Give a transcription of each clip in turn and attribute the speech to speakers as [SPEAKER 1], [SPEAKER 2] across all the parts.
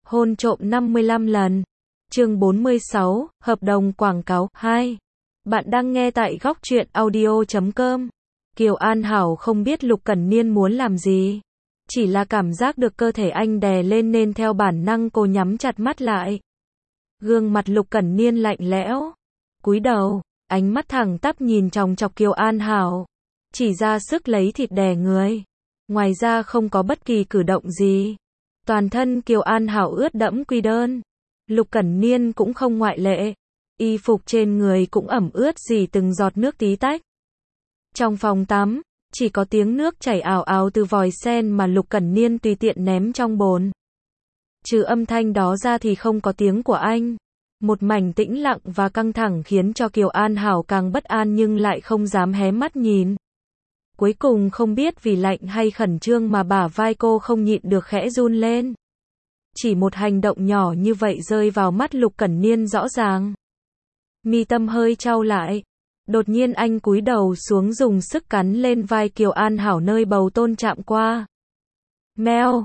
[SPEAKER 1] Hôn trộm 55 lần. Chương 46, hợp đồng quảng cáo 2. Bạn đang nghe tại góc truyện audio.com. Kiều An Hảo không biết Lục Cẩn Niên muốn làm gì, chỉ là cảm giác được cơ thể anh đè lên nên theo bản năng cô nhắm chặt mắt lại. Gương mặt Lục Cẩn Niên lạnh lẽo, cúi đầu, ánh mắt thẳng tắp nhìn chòng chọc Kiều An Hảo, chỉ ra sức lấy thịt đè người. Ngoài ra không có bất kỳ cử động gì. Toàn thân Kiều An Hảo ướt đẫm quy đơn. Lục Cẩn Niên cũng không ngoại lệ. Y phục trên người cũng ẩm ướt rỉ từng giọt nước tí tách. Trong phòng tắm, chỉ có tiếng nước chảy ào ào từ vòi sen mà Lục Cẩn Niên tùy tiện ném trong bồn. Trừ âm thanh đó ra thì không có tiếng của anh. Một mảnh tĩnh lặng và căng thẳng khiến cho Kiều An Hảo càng bất an nhưng lại không dám hé mắt nhìn. Cuối cùng không biết vì lạnh hay khẩn trương mà bả vai cô không nhịn được khẽ run lên. Chỉ một hành động nhỏ như vậy rơi vào mắt Lục Cẩn Niên rõ ràng. Mi tâm hơi chau lại. Đột nhiên anh cúi đầu xuống dùng sức cắn lên vai Kiều An Hảo nơi bầu tôn chạm qua. Mèo,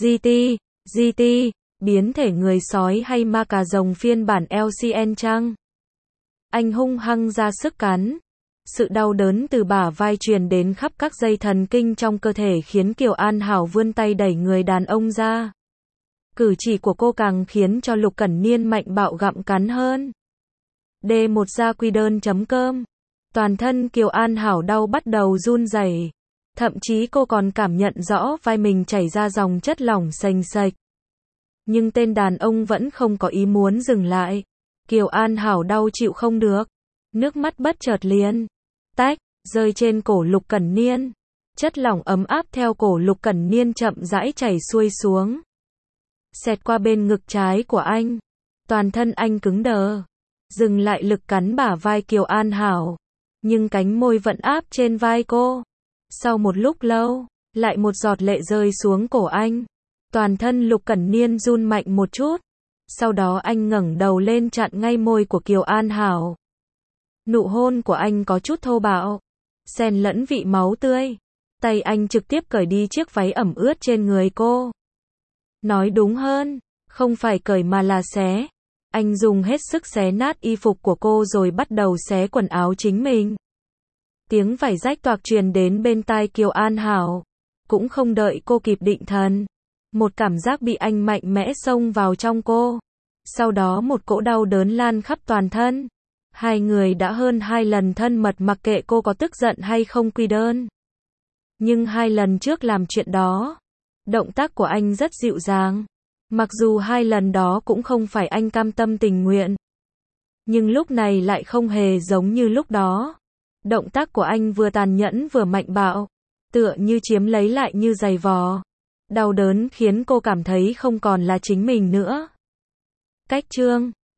[SPEAKER 1] GT, biến thể người sói hay ma cà rồng phiên bản LCN chăng? Anh hung hăng ra sức cắn. Sự đau đớn từ bả vai truyền đến khắp các dây thần kinh trong cơ thể khiến Kiều An Hảo vươn tay đẩy người đàn ông ra. Cử chỉ của cô càng khiến cho Lục Cẩn Niên mạnh bạo gặm cắn hơn. D1gia-quy-đơn.com. Toàn thân Kiều An Hảo đau bắt đầu run rẩy. Thậm chí cô còn cảm nhận rõ vai mình chảy ra dòng chất lỏng sền sệt. Nhưng tên đàn ông vẫn không có ý muốn dừng lại. Kiều An Hảo đau chịu không được. Nước mắt bất chợt liền tách, rơi trên cổ Lục Cẩn Niên. Chất lỏng ấm áp theo cổ Lục Cẩn Niên chậm rãi chảy xuôi xuống. Xẹt qua bên ngực trái của anh. Toàn thân anh cứng đờ. Dừng lại lực cắn bả vai Kiều An Hảo. Nhưng cánh môi vẫn áp trên vai cô. Sau một lúc lâu, lại một giọt lệ rơi xuống cổ anh. Toàn thân Lục Cẩn Niên run mạnh một chút. Sau đó anh ngẩng đầu lên chặn ngay môi của Kiều An Hảo. Nụ hôn của anh có chút thô bạo, xen lẫn vị máu tươi. Tay anh trực tiếp cởi đi chiếc váy ẩm ướt trên người cô. Nói đúng hơn, không phải cởi mà là xé. Anh dùng hết sức xé nát y phục của cô rồi bắt đầu xé quần áo chính mình. Tiếng vải rách toạc truyền đến bên tai Kiều An Hảo. Cũng không đợi cô kịp định thần. Một cảm giác bị anh mạnh mẽ xông vào trong cô. Sau đó một cỗ đau đớn lan khắp toàn thân. Hai người đã hơn 2 lần thân mật mặc kệ cô có tức giận hay không quy đơn. Nhưng 2 lần trước làm chuyện đó, động tác của anh rất dịu dàng. Mặc dù 2 lần đó cũng không phải anh cam tâm tình nguyện. Nhưng lúc này lại không hề giống như lúc đó. Động tác của anh vừa tàn nhẫn vừa mạnh bạo. Tựa như chiếm lấy lại như giày vò. Đau đớn khiến cô cảm thấy không còn là chính mình nữa. Cách chương